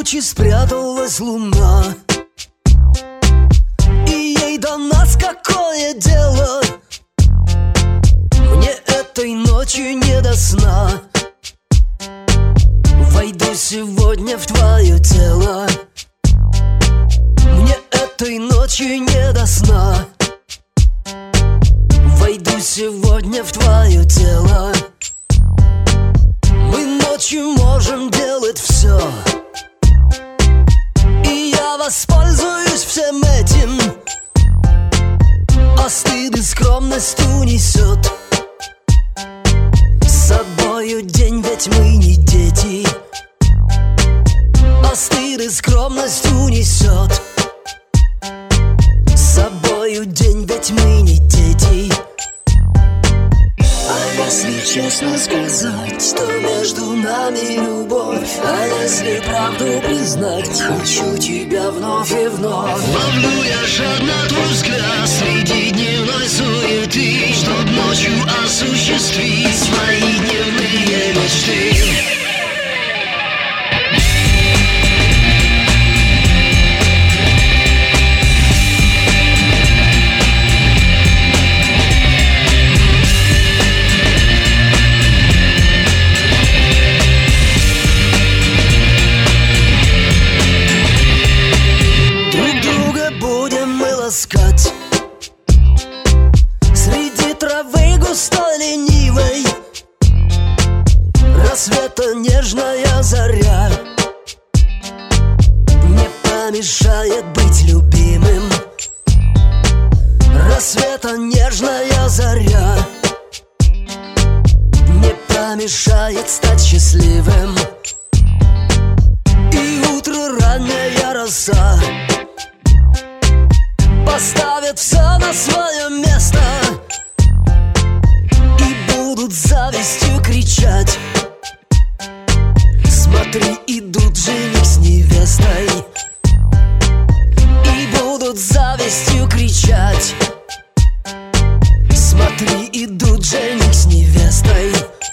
тучи спряталась луна, и ей до нас какое дело? Мне этой ночью не до сна. Войду сегодня в твое тело. Мне этой ночью не до сна. Войду сегодня в твое тело. Мы ночью можем делать все, и я воспользуюсь всем этим. А стыд и скромность унесет с собою день, ведь мы не дети. А стыд и скромность унесет с собою день, ведь мы не дети. А если честно сказать, то между нами любовь. А если правду признать, хочу тебя вновь и вновь. Ловлю я жадно твой взгляд среди дневной суеты, чтоб ночью осуществить свои дневные мечты. Среди травы густой ленивой, рассвета нежная заря не помешает быть любимым. Рассвета нежная заря не помешает стать счастливым. И утро ранняя роса поставят все на свое место, и будут завистью кричать: смотри, идут жених с невестой. И будут завистью кричать: смотри, идут жених с невестой.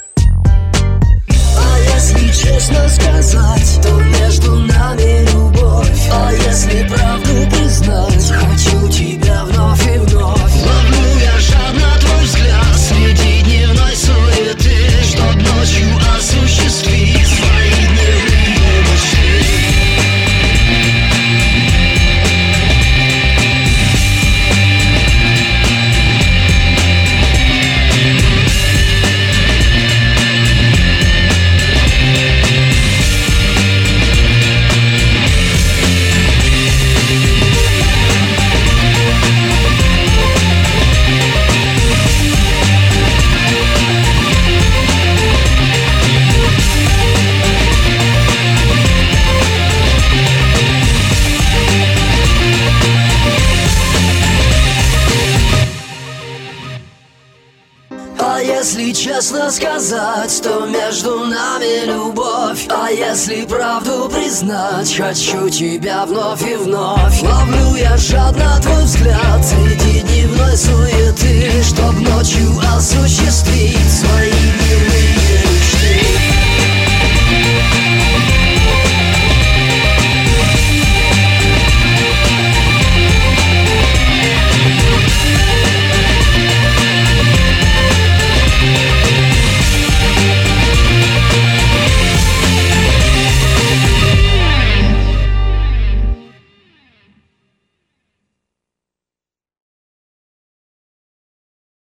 А если честно сказать, то между нами любовь. А если правду признать, хочу тебя вновь и вновь. Ловлю я жадно твой взгляд среди дневной суеты, чтоб ночью осуществить свои дневные мечты. А если честно сказать, то между нами любовь. А если правду признать, хочу тебя вновь и вновь. Ловлю я жадно твой взгляд среди дневной суеты, чтоб ночью осуществить свои мечты.